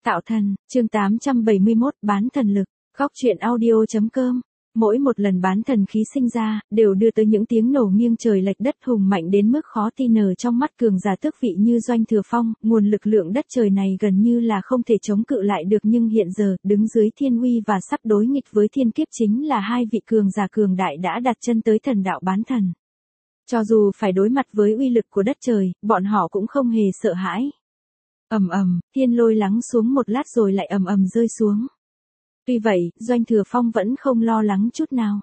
Tạo thần, chương 871, bán thần lực, góc truyện audio.com. Mỗi một lần bán thần khí sinh ra, đều đưa tới những tiếng nổ nghiêng trời lệch đất hùng mạnh đến mức khó tin nở trong mắt cường giả tước vị như Doanh Thừa Phong, nguồn lực lượng đất trời này gần như là không thể chống cự lại được, nhưng hiện giờ, đứng dưới thiên uy và sắp đối nghịch với thiên kiếp chính là hai vị cường giả cường đại đã đặt chân tới thần đạo bán thần. Cho dù phải đối mặt với uy lực của đất trời, bọn họ cũng không hề sợ hãi. Ầm ầm, thiên lôi lắng xuống một lát rồi lại ầm ầm rơi xuống. Tuy vậy, Doanh Thừa Phong vẫn không lo lắng chút nào.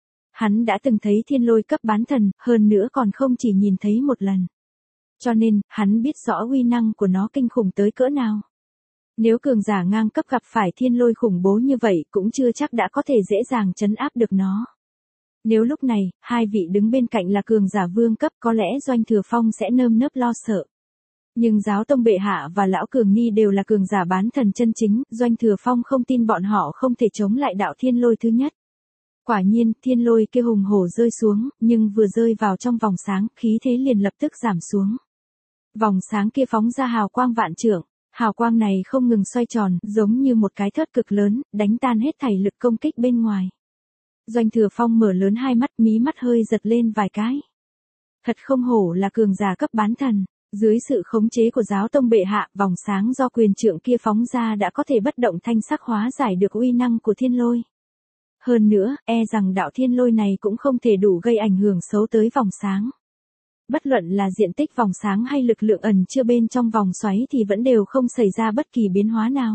Hắn đã từng thấy thiên lôi cấp bán thần, hơn nữa còn không chỉ nhìn thấy một lần. Cho nên, hắn biết rõ uy năng của nó kinh khủng tới cỡ nào. Nếu cường giả ngang cấp gặp phải thiên lôi khủng bố như vậy cũng chưa chắc đã có thể dễ dàng trấn áp được nó. Nếu lúc này, hai vị đứng bên cạnh là cường giả vương cấp có lẽ Doanh Thừa Phong sẽ nơm nớp lo sợ. Nhưng Giáo Tông Bệ Hạ và Lão Cường Ni đều là cường giả bán thần chân chính, Doanh Thừa Phong không tin bọn họ không thể chống lại đạo thiên lôi thứ nhất. Quả nhiên, thiên lôi kia hùng hổ rơi xuống, nhưng vừa rơi vào trong vòng sáng, khí thế liền lập tức giảm xuống. Vòng sáng kia phóng ra hào quang vạn trượng, hào quang này không ngừng xoay tròn, giống như một cái thớt cực lớn, đánh tan hết thảy lực công kích bên ngoài. Doanh Thừa Phong mở lớn hai mắt, mí mắt hơi giật lên vài cái. Thật không hổ là cường giả cấp bán thần. Dưới sự khống chế của Giáo Tông Bệ Hạ, vòng sáng do quyền trượng kia phóng ra đã có thể bất động thanh sắc hóa giải được uy năng của thiên lôi. Hơn nữa, rằng đạo thiên lôi này cũng không thể đủ gây ảnh hưởng xấu tới vòng sáng. Bất luận là diện tích vòng sáng hay lực lượng ẩn chứa bên trong vòng xoáy thì vẫn đều không xảy ra bất kỳ biến hóa nào.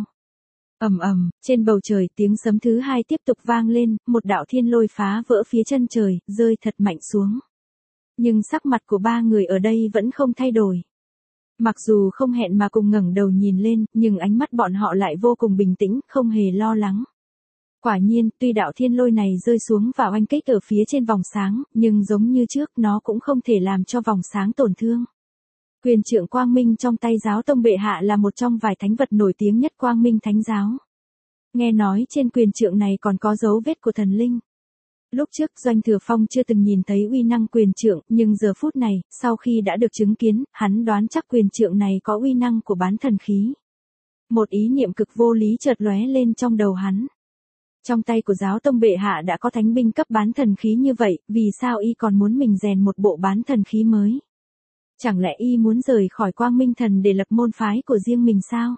Ầm ầm, trên bầu trời tiếng sấm thứ hai tiếp tục vang lên, một đạo thiên lôi phá vỡ phía chân trời, rơi thật mạnh xuống. Nhưng sắc mặt của ba người ở đây vẫn không thay đổi. Mặc dù không hẹn mà cùng ngẩng đầu nhìn lên, nhưng ánh mắt bọn họ lại vô cùng bình tĩnh, không hề lo lắng. Quả nhiên, tuy đạo thiên lôi này rơi xuống và oanh kích ở phía trên vòng sáng, nhưng giống như trước nó cũng không thể làm cho vòng sáng tổn thương. Quyền trượng Quang Minh trong tay Giáo Tông Bệ Hạ là một trong vài thánh vật nổi tiếng nhất Quang Minh Thánh Giáo. Nghe nói trên quyền trượng này còn có dấu vết của thần linh. Lúc trước Doanh Thừa Phong chưa từng nhìn thấy uy năng quyền trượng, nhưng giờ phút này, sau khi đã được chứng kiến, hắn đoán chắc quyền trượng này có uy năng của bán thần khí. Một ý niệm cực vô lý chợt lóe lên trong đầu hắn. Trong tay của Giáo Tông Bệ Hạ đã có thánh binh cấp bán thần khí như vậy, vì sao y còn muốn mình rèn một bộ bán thần khí mới? Chẳng lẽ y muốn rời khỏi Quang Minh Thần để lập môn phái của riêng mình sao?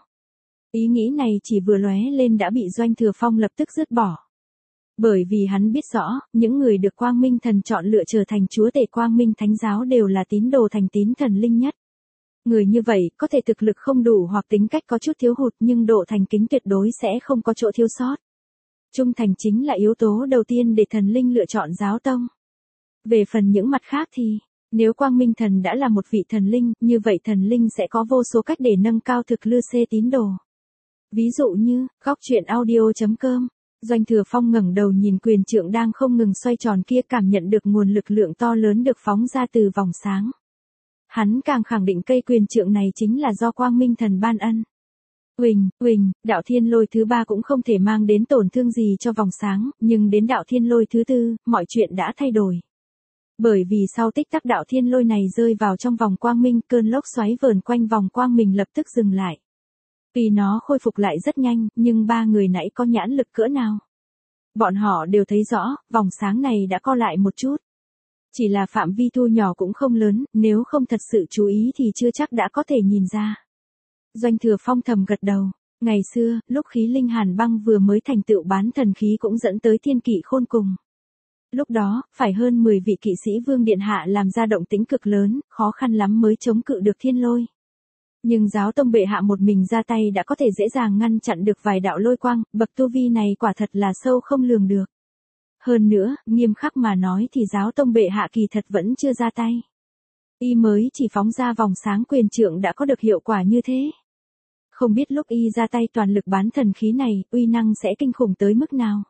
Ý nghĩ này chỉ vừa lóe lên đã bị Doanh Thừa Phong lập tức dứt bỏ. Bởi vì hắn biết rõ, những người được Quang Minh Thần chọn lựa trở thành chúa tể Quang Minh Thánh Giáo đều là tín đồ thành tín thần linh nhất. Người như vậy, có thể thực lực không đủ hoặc tính cách có chút thiếu hụt nhưng độ thành kính tuyệt đối sẽ không có chỗ thiếu sót. Trung thành chính là yếu tố đầu tiên để thần linh lựa chọn giáo tông. Về phần những mặt khác thì, nếu Quang Minh Thần đã là một vị thần linh, như vậy thần linh sẽ có vô số cách để nâng cao thực lực tín đồ. Ví dụ như, góc truyện audio.com. Doanh Thừa Phong ngẩng đầu nhìn quyền trượng đang không ngừng xoay tròn kia, cảm nhận được nguồn lực lượng to lớn được phóng ra từ vòng sáng. Hắn càng khẳng định cây quyền trượng này chính là do Quang Minh Thần ban ân. Uỳnh, đạo thiên lôi thứ ba cũng không thể mang đến tổn thương gì cho vòng sáng, nhưng đến đạo thiên lôi thứ tư, mọi chuyện đã thay đổi. Bởi vì sau tích tắc đạo thiên lôi này rơi vào trong vòng quang minh, cơn lốc xoáy vờn quanh vòng quang mình lập tức dừng lại. Vì nó khôi phục lại rất nhanh, nhưng ba người nãy có nhãn lực cỡ nào. Bọn họ đều thấy rõ, vòng sáng này đã co lại một chút. Chỉ là phạm vi thu nhỏ cũng không lớn, nếu không thật sự chú ý thì chưa chắc đã có thể nhìn ra. Doanh Thừa Phong thầm gật đầu. Ngày xưa, lúc khí linh hàn băng vừa mới thành tựu bán thần khí cũng dẫn tới thiên kỵ khôn cùng. Lúc đó, phải hơn 10 vị kỵ sĩ vương điện hạ làm ra động tĩnh cực lớn, khó khăn lắm mới chống cự được thiên lôi. Nhưng Giáo Tông Bệ Hạ một mình ra tay đã có thể dễ dàng ngăn chặn được vài đạo lôi quang, bậc tu vi này quả thật là sâu không lường được. Hơn nữa, nghiêm khắc mà nói thì Giáo Tông Bệ Hạ kỳ thật vẫn chưa ra tay. Y mới chỉ phóng ra vòng sáng quyền trượng đã có được hiệu quả như thế. Không biết lúc y ra tay toàn lực bán thần khí này, uy năng sẽ kinh khủng tới mức nào.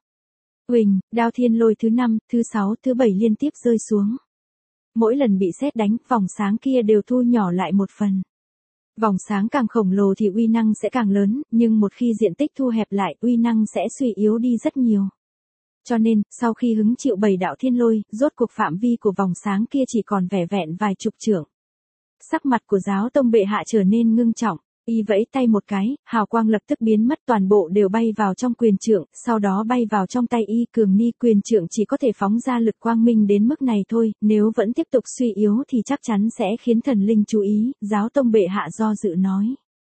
Đao thiên lôi thứ 5, thứ 6, thứ 7 liên tiếp rơi xuống. Mỗi lần bị sét đánh, vòng sáng kia đều thu nhỏ lại một phần. Vòng sáng càng khổng lồ thì uy năng sẽ càng lớn, nhưng một khi diện tích thu hẹp lại, uy năng sẽ suy yếu đi rất nhiều. Cho nên, sau khi hứng chịu 7 đạo thiên lôi, rốt cuộc phạm vi của vòng sáng kia chỉ còn vẻn vẹn vài chục trượng. Sắc mặt của Giáo Tông Bệ Hạ trở nên ngưng trọng. Y vẫy tay một cái, hào quang lập tức biến mất, toàn bộ đều bay vào trong quyền trượng, sau đó bay vào trong tay Y Cường Ni. Quyền trượng chỉ có thể phóng ra lực quang minh đến mức này thôi, nếu vẫn tiếp tục suy yếu thì chắc chắn sẽ khiến thần linh chú ý. Giáo tông bệ hạ do dự nói.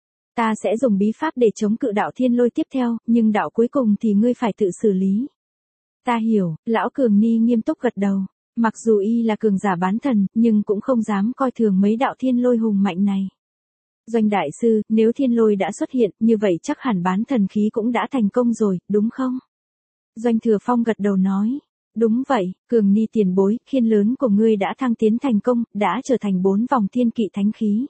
Ta sẽ dùng bí pháp để chống cự đạo thiên lôi tiếp theo, nhưng đạo cuối cùng thì ngươi phải tự xử lý. Ta hiểu, lão Cường Ni nghiêm túc gật đầu. Mặc dù Y là cường giả bán thần, nhưng cũng không dám coi thường mấy đạo thiên lôi hùng mạnh này. Doanh đại sư, nếu thiên lôi đã xuất hiện, như vậy chắc hẳn bán thần khí cũng đã thành công rồi, đúng không? Doanh Thừa Phong gật đầu nói. Đúng vậy, Cường Ni tiền bối, khiên lớn của ngươi đã thăng tiến thành công, đã trở thành 4 vòng thiên kỵ thánh khí.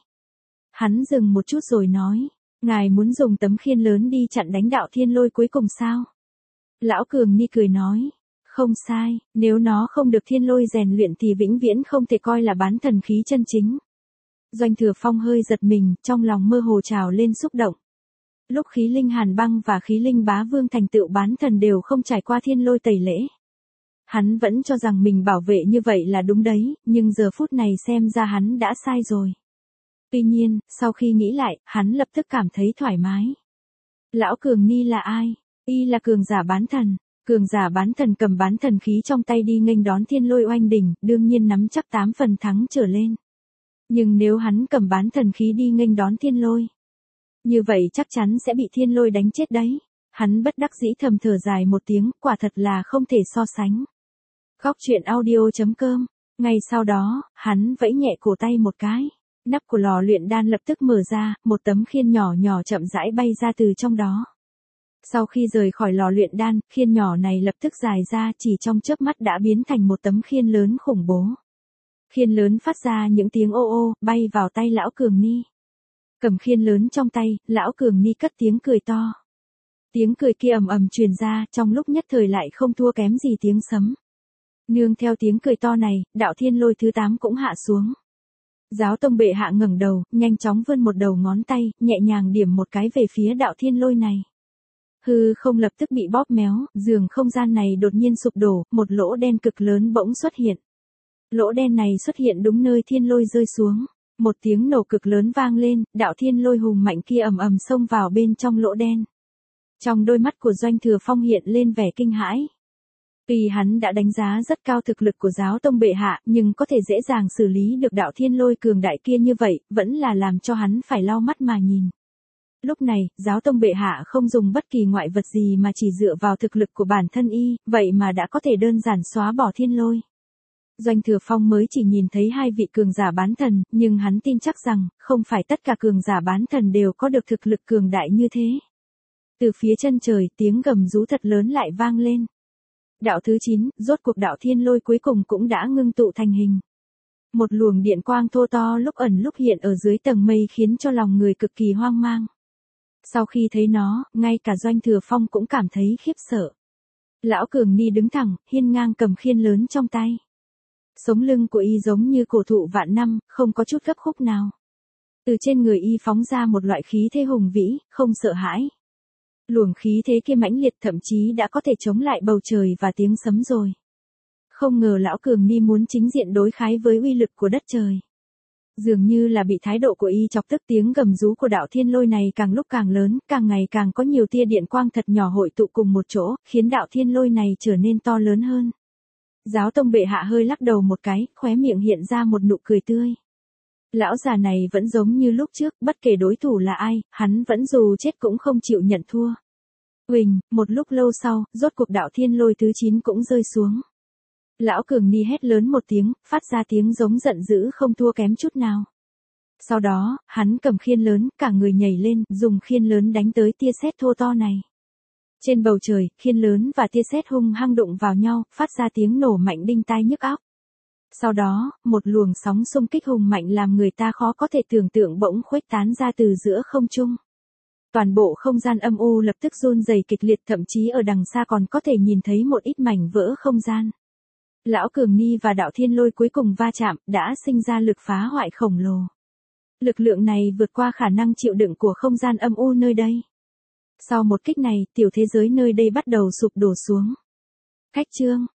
Hắn dừng một chút rồi nói. Ngài muốn dùng tấm khiên lớn đi chặn đánh đạo thiên lôi cuối cùng sao? Lão Cường Ni cười nói. Không sai, nếu nó không được thiên lôi rèn luyện thì vĩnh viễn không thể coi là bán thần khí chân chính. Doanh Thừa Phong hơi giật mình, trong lòng mơ hồ trào lên xúc động. Lúc khí linh Hàn Băng và khí linh Bá Vương thành tựu bán thần đều không trải qua thiên lôi tẩy lễ. Hắn vẫn cho rằng mình bảo vệ như vậy là đúng đấy, nhưng giờ phút này xem ra hắn đã sai rồi. Tuy nhiên, sau khi nghĩ lại, hắn lập tức cảm thấy thoải mái. Lão Cường Ni là ai? Y là cường giả bán thần. Cường giả bán thần cầm bán thần khí trong tay đi nghênh đón thiên lôi oanh đỉnh, đương nhiên nắm chắc 8 phần thắng trở lên. Nhưng nếu hắn cầm bán thần khí đi nghênh đón thiên lôi, như vậy chắc chắn sẽ bị thiên lôi đánh chết đấy. Hắn bất đắc dĩ thầm thở dài một tiếng, quả thật là không thể so sánh. Góc truyện audio.com. Ngay sau đó, hắn vẫy nhẹ cổ tay một cái. Nắp của lò luyện đan lập tức mở ra, một tấm khiên nhỏ nhỏ chậm rãi bay ra từ trong đó. Sau khi rời khỏi lò luyện đan, khiên nhỏ này lập tức dài ra, chỉ trong chớp mắt đã biến thành một tấm khiên lớn khủng bố. Khiên lớn phát ra những tiếng ô ô, bay vào tay lão Cường Ni. Cầm khiên lớn trong tay, lão Cường Ni cất tiếng cười to. Tiếng cười kia ầm ầm truyền ra, trong lúc nhất thời lại không thua kém gì tiếng sấm. Nương theo tiếng cười to này, đạo thiên lôi thứ 8 cũng hạ xuống. Giáo tông bệ hạ ngẩng đầu, nhanh chóng vươn một đầu ngón tay, nhẹ nhàng điểm một cái về phía đạo thiên lôi này. Hư không lập tức bị bóp méo, giường không gian này đột nhiên sụp đổ, một lỗ đen cực lớn bỗng xuất hiện. Lỗ đen này xuất hiện đúng nơi thiên lôi rơi xuống. Một tiếng nổ cực lớn vang lên, đạo thiên lôi hùng mạnh kia ầm ầm xông vào bên trong lỗ đen. Trong đôi mắt của Doanh Thừa Phong hiện lên vẻ kinh hãi. Tuy hắn đã đánh giá rất cao thực lực của giáo tông bệ hạ, nhưng có thể dễ dàng xử lý được đạo thiên lôi cường đại kia như vậy, vẫn là làm cho hắn phải lau mắt mà nhìn. Lúc này, giáo tông bệ hạ không dùng bất kỳ ngoại vật gì mà chỉ dựa vào thực lực của bản thân Y, vậy mà đã có thể đơn giản xóa bỏ thiên lôi. Doanh Thừa Phong mới chỉ nhìn thấy 2 vị cường giả bán thần, nhưng hắn tin chắc rằng, không phải tất cả cường giả bán thần đều có được thực lực cường đại như thế. Từ phía chân trời, tiếng gầm rú thật lớn lại vang lên. Đạo thứ 9, rốt cuộc đạo thiên lôi cuối cùng cũng đã ngưng tụ thành hình. Một luồng điện quang thô to lúc ẩn lúc hiện ở dưới tầng mây khiến cho lòng người cực kỳ hoang mang. Sau khi thấy nó, ngay cả Doanh Thừa Phong cũng cảm thấy khiếp sợ. Lão Cường Ni đứng thẳng, hiên ngang cầm khiên lớn trong tay. Sống lưng của Y giống như cổ thụ vạn năm, không có chút gấp khúc nào. Từ trên người Y phóng ra một loại khí thế hùng vĩ, không sợ hãi. Luồng khí thế kia mãnh liệt thậm chí đã có thể chống lại bầu trời và tiếng sấm rồi. Không ngờ lão Cường Ni muốn chính diện đối kháng với uy lực của đất trời. Dường như là bị thái độ của Y chọc tức, tiếng gầm rú của đạo thiên lôi này càng lúc càng lớn, càng ngày càng có nhiều tia điện quang thật nhỏ hội tụ cùng một chỗ, khiến đạo thiên lôi này trở nên to lớn hơn. Giáo tông bệ hạ hơi lắc đầu một cái, khóe miệng hiện ra một nụ cười tươi. Lão già này vẫn giống như lúc trước, bất kể đối thủ là ai, hắn vẫn dù chết cũng không chịu nhận thua. Huỳnh, một lúc lâu sau, rốt cuộc đạo thiên lôi thứ 9 cũng rơi xuống. Lão Cường Ni hét lớn một tiếng, phát ra tiếng giống giận dữ không thua kém chút nào. Sau đó, hắn cầm khiên lớn, cả người nhảy lên, dùng khiên lớn đánh tới tia sét thô to này. Trên bầu trời, khiên lớn và tia sét hung hăng đụng vào nhau, phát ra tiếng nổ mạnh đinh tai nhức óc. Sau đó, một luồng sóng xung kích hùng mạnh làm người ta khó có thể tưởng tượng bỗng khuếch tán ra từ giữa không trung. Toàn bộ không gian âm u lập tức run rẩy kịch liệt, thậm chí ở đằng xa còn có thể nhìn thấy một ít mảnh vỡ không gian. Lão Cường Ni và đạo thiên lôi cuối cùng va chạm, đã sinh ra lực phá hoại khổng lồ. Lực lượng này vượt qua khả năng chịu đựng của không gian âm u nơi đây. Sau một kích này, tiểu thế giới nơi đây bắt đầu sụp đổ xuống. Khách chương